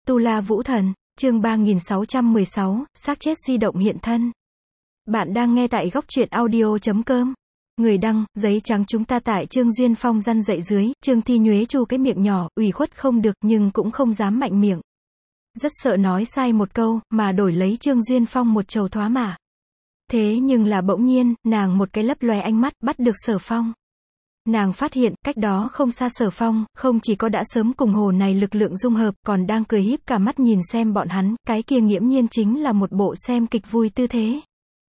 Tu La Vũ Thần, chương 3616, xác chết di động hiện thân. Bạn đang nghe tại góc truyện audio.com. Người đăng, giấy trắng. Chúng ta tại Trương Duyên Phong răn dậy dưới, Trương Thi Nhuế chu cái miệng nhỏ, ủy khuất không được nhưng cũng không dám mạnh miệng. Rất sợ nói sai một câu, mà đổi lấy Trương Duyên Phong một trầu thoá mạ. Thế nhưng là bỗng nhiên, nàng một cái lấp loe ánh mắt, bắt được Sở Phong. Nàng phát hiện, cách đó không xa Sở Phong, không chỉ có đã sớm cùng hồ này lực lượng dung hợp, còn đang cười híp cả mắt nhìn xem bọn hắn, cái kia nghiễm nhiên chính là một bộ xem kịch vui tư thế.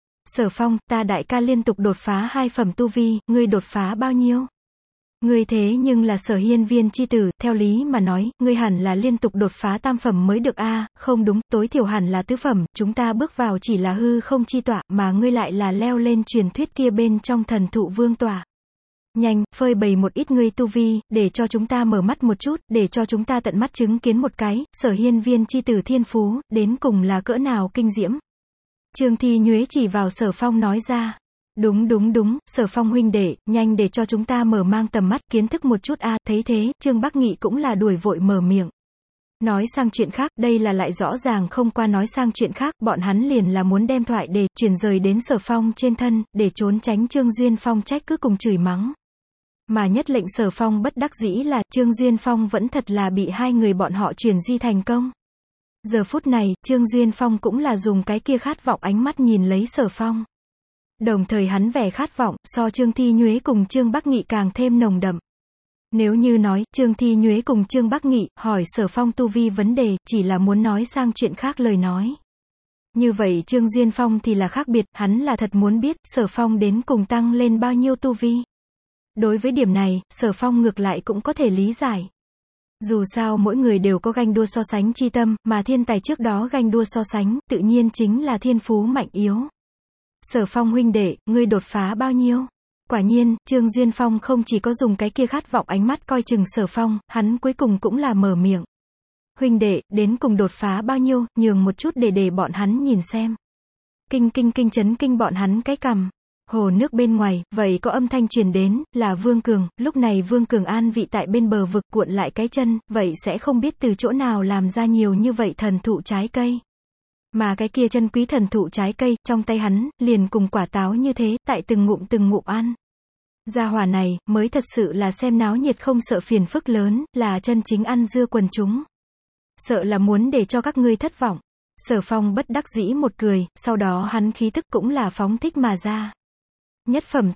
Sở Phong, ta đại ca liên tục đột phá 2 phẩm tu vi, ngươi đột phá bao nhiêu? Ngươi thế nhưng là Sở Hiên Viên chi tử, theo lý mà nói, ngươi hẳn là liên tục đột phá tam phẩm mới được a, không đúng, tối thiểu hẳn là tứ phẩm, chúng ta bước vào chỉ là hư không chi tọa, mà ngươi lại là leo lên truyền thuyết kia bên trong thần thụ vương tọa. Nhanh, phơi bày một ít ngươi tu vi, để cho chúng ta mở mắt một chút, để cho chúng ta tận mắt chứng kiến một cái, Sở Hiên Viên chi tử thiên phú, đến cùng là cỡ nào kinh diễm. Trương Thi Nhuế chỉ vào Sở Phong nói ra. Đúng, Sở Phong huynh đệ, nhanh để cho chúng ta mở mang tầm mắt, kiến thức một chút a. Thấy thế, Trương Bắc Nghị cũng là đuổi vội mở miệng. Nói sang chuyện khác, đây là lại rõ ràng không qua nói sang chuyện khác, bọn hắn liền là muốn đem thoại đề, chuyển rời đến Sở Phong trên thân, để trốn tránh Trương Duyên Phong trách cứ cùng chửi mắng. Mà nhất lệnh Sở Phong bất đắc dĩ là, Trương Duyên Phong vẫn thật là bị hai người bọn họ chuyển di thành công. Giờ phút này, Trương Duyên Phong cũng là dùng cái kia khát vọng ánh mắt nhìn lấy Sở Phong. Đồng thời hắn vẻ khát vọng, so Trương Thi Nhuế cùng Trương Bắc Nghị càng thêm nồng đậm. Nếu như nói, Trương Thi Nhuế cùng Trương Bắc Nghị, hỏi Sở Phong tu vi vấn đề, chỉ là muốn nói sang chuyện khác lời nói. Như vậy Trương Duyên Phong thì là khác biệt, hắn là thật muốn biết, Sở Phong đến cùng tăng lên bao nhiêu tu vi. Đối với điểm này, Sở Phong ngược lại cũng có thể lý giải. Dù sao mỗi người đều có ganh đua so sánh chi tâm, mà thiên tài trước đó ganh đua so sánh, tự nhiên chính là thiên phú mạnh yếu. Sở Phong huynh đệ, ngươi đột phá bao nhiêu? Quả nhiên, Trương Duyên Phong không chỉ có dùng cái kia khát vọng ánh mắt coi chừng Sở Phong, hắn cuối cùng cũng là mở miệng. Huynh đệ, đến cùng đột phá bao nhiêu, nhường một chút để bọn hắn nhìn xem. Kinh chấn kinh bọn hắn cái cằm. Hồ nước bên ngoài, vậy có âm thanh truyền đến, là Vương Cường, lúc này Vương Cường an vị tại bên bờ vực cuộn lại cái chân, vậy sẽ không biết từ chỗ nào làm ra nhiều như vậy thần thụ trái cây. Mà cái kia chân quý thần thụ trái cây, trong tay hắn, liền cùng quả táo như thế, tại từng ngụm ăn. Gia hỏa này, mới thật sự là xem náo nhiệt không sợ phiền phức lớn, là chân chính ăn dưa quần chúng. Sợ là muốn để cho các ngươi thất vọng. Sở Phong bất đắc dĩ một cười, sau đó hắn khí tức cũng là phóng thích mà ra. Nhất phẩm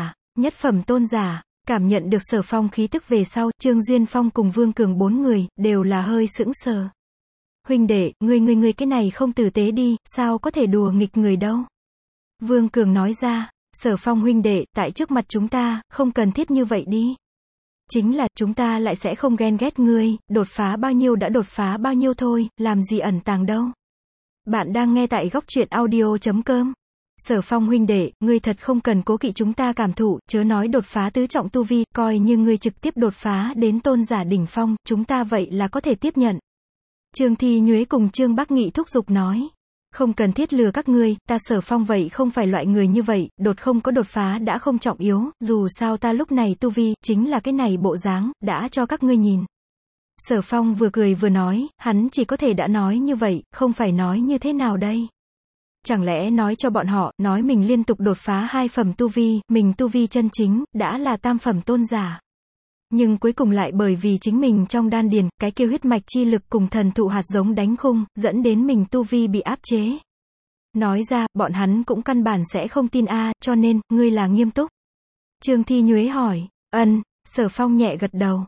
tôn giả, cảm nhận được Sở Phong khí tức về sau, Trương Duyên Phong cùng Vương Cường bốn người, đều là hơi sững sờ. Huynh đệ, ngươi cái này không tử tế đi, sao có thể đùa nghịch người đâu. Vương Cường nói ra, Sở Phong huynh đệ, tại trước mặt chúng ta, không cần thiết như vậy đi. Chính là, chúng ta lại sẽ không ghen ghét ngươi, đột phá bao nhiêu đã đột phá bao nhiêu thôi, làm gì ẩn tàng đâu. Bạn đang nghe tại góc truyện audio.com. Sở Phong huynh đệ, ngươi thật không cần cố kỵ chúng ta cảm thụ, chớ nói đột phá tứ trọng tu vi, coi như ngươi trực tiếp đột phá đến tôn giả đỉnh phong, chúng ta vậy là có thể tiếp nhận. Trương Thi Nhuế cùng Trương Bắc Nghị thúc giục nói. Không cần thiết lừa các ngươi, ta Sở Phong vậy không phải loại người như vậy, không có đột phá đã không trọng yếu, dù sao ta lúc này tu vi, chính là cái này bộ dáng, đã cho các ngươi nhìn. Sở Phong vừa cười vừa nói, hắn chỉ có thể đã nói như vậy, không phải nói như thế nào đây. Chẳng lẽ nói cho bọn họ, nói mình liên tục đột phá 2 phẩm tu vi, mình tu vi chân chính, đã là tam phẩm tôn giả. Nhưng cuối cùng lại bởi vì chính mình trong đan điền, cái kia huyết mạch chi lực cùng thần thụ hạt giống đánh khung, dẫn đến mình tu vi bị áp chế. Nói ra, bọn hắn cũng căn bản sẽ không tin a, cho nên, ngươi là nghiêm túc. Trương Thi Nhuế hỏi, Sở Phong nhẹ gật đầu.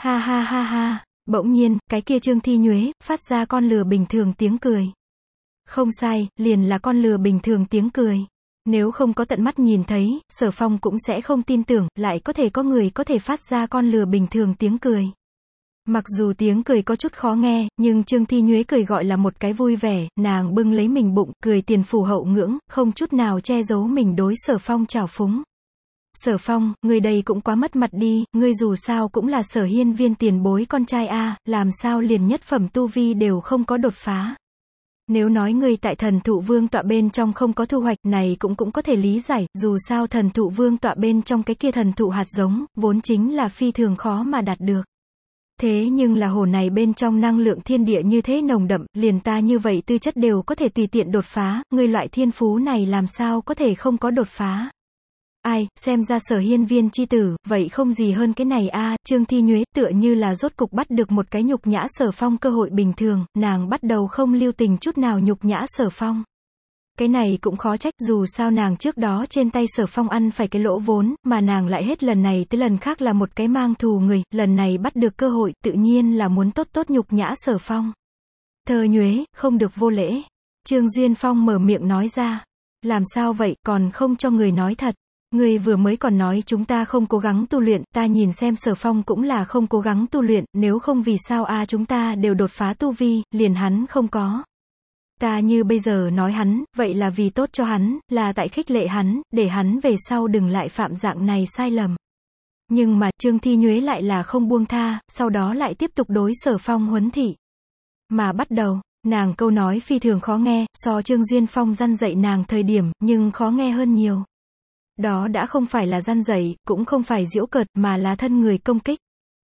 Ha, bỗng nhiên, cái kia Trương Thi Nhuế, phát ra con lừa bình thường tiếng cười. Không sai, liền là con lừa bình thường tiếng cười. Nếu không có tận mắt nhìn thấy, Sở Phong cũng sẽ không tin tưởng, lại có thể có người có thể phát ra con lừa bình thường tiếng cười. Mặc dù tiếng cười có chút khó nghe, nhưng Trương Thi Nhuế cười gọi là một cái vui vẻ, nàng bưng lấy mình bụng, cười tiền phủ hậu ngưỡng, không chút nào che giấu mình đối Sở Phong trào phúng. Sở Phong, ngươi đây cũng quá mất mặt đi, ngươi dù sao cũng là Sở Hiên Viên tiền bối con trai a, làm sao liền nhất phẩm tu vi đều không có đột phá. Nếu nói ngươi tại thần thụ vương tọa bên trong không có thu hoạch này cũng có thể lý giải, dù sao thần thụ vương tọa bên trong cái kia thần thụ hạt giống, vốn chính là phi thường khó mà đạt được. Thế nhưng là hồ này bên trong năng lượng thiên địa như thế nồng đậm, liền ta như vậy tư chất đều có thể tùy tiện đột phá, ngươi loại thiên phú này làm sao có thể không có đột phá. Ai, xem ra Sở Hiên Viên chi tử, vậy không gì hơn cái này a. Trương Thi Nhuế tựa như là rốt cục bắt được một cái nhục nhã Sở Phong cơ hội bình thường, nàng bắt đầu không lưu tình chút nào nhục nhã Sở Phong. Cái này cũng khó trách, dù sao nàng trước đó trên tay Sở Phong ăn phải cái lỗ vốn, mà nàng lại hết lần này tới lần khác là một cái mang thù người, lần này bắt được cơ hội, tự nhiên là muốn tốt tốt nhục nhã Sở Phong. Thơ Nhuế, không được vô lễ. Trương Duyên Phong mở miệng nói ra. Làm sao vậy, còn không cho người nói thật. Người vừa mới còn nói chúng ta không cố gắng tu luyện, ta nhìn xem Sở Phong cũng là không cố gắng tu luyện, nếu không vì sao chúng ta đều đột phá tu vi, liền hắn không có. Ta như bây giờ nói hắn, vậy là vì tốt cho hắn, là tại khích lệ hắn, để hắn về sau đừng lại phạm dạng này sai lầm. Nhưng mà, Trương Thi Nhuế lại là không buông tha, sau đó lại tiếp tục đối Sở Phong huấn thị. Mà bắt đầu, nàng câu nói phi thường khó nghe, so Trương Duyên Phong răn dạy nàng thời điểm, nhưng khó nghe hơn nhiều. Đó đã không phải là răn dạy, cũng không phải giễu cợt, mà là thân người công kích.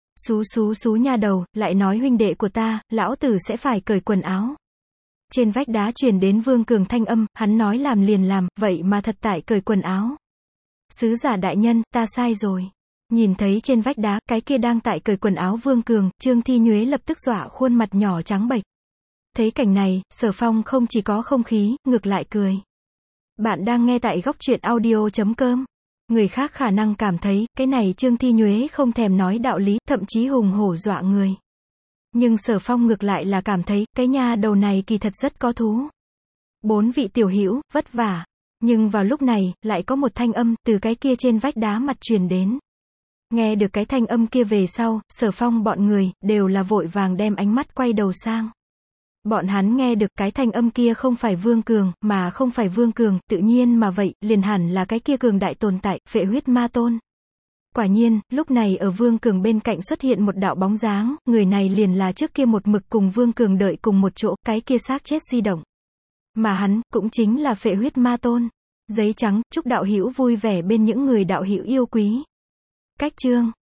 Xú nha đầu, lại nói huynh đệ của ta, lão tử sẽ phải cởi quần áo. Trên vách đá truyền đến Vương Cường thanh âm, hắn nói làm liền làm, vậy mà thật tại cởi quần áo. Sứ giả đại nhân, ta sai rồi. Nhìn thấy trên vách đá, cái kia đang tại cởi quần áo Vương Cường, Trương Thi Nhuế lập tức dọa khuôn mặt nhỏ trắng bệch. Thấy cảnh này, Sở Phong không chỉ có không khí, ngược lại cười. Bạn đang nghe tại góc truyện audio.com. Người khác khả năng cảm thấy, cái này Trương Thi Nhuế không thèm nói đạo lý, thậm chí hùng hổ dọa người. Nhưng Sở Phong ngược lại là cảm thấy, cái nha đầu này kỳ thật rất có thú. 4 vị tiểu hữu, vất vả. Nhưng vào lúc này, lại có một thanh âm, từ cái kia trên vách đá mặt truyền đến. Nghe được cái thanh âm kia về sau, Sở Phong bọn người, đều là vội vàng đem ánh mắt quay đầu sang. Bọn hắn nghe được cái thanh âm kia không phải Vương Cường, mà không phải Vương Cường, tự nhiên mà vậy, liền hẳn là cái kia cường đại tồn tại, phệ huyết ma tôn. Quả nhiên, lúc này ở Vương Cường bên cạnh xuất hiện một đạo bóng dáng, người này liền là trước kia một mực cùng Vương Cường đợi cùng một chỗ, cái kia xác chết di động. Mà hắn, cũng chính là phệ huyết ma tôn. Giấy trắng, chúc đạo hữu vui vẻ bên những người đạo hữu yêu quý. Cách chương.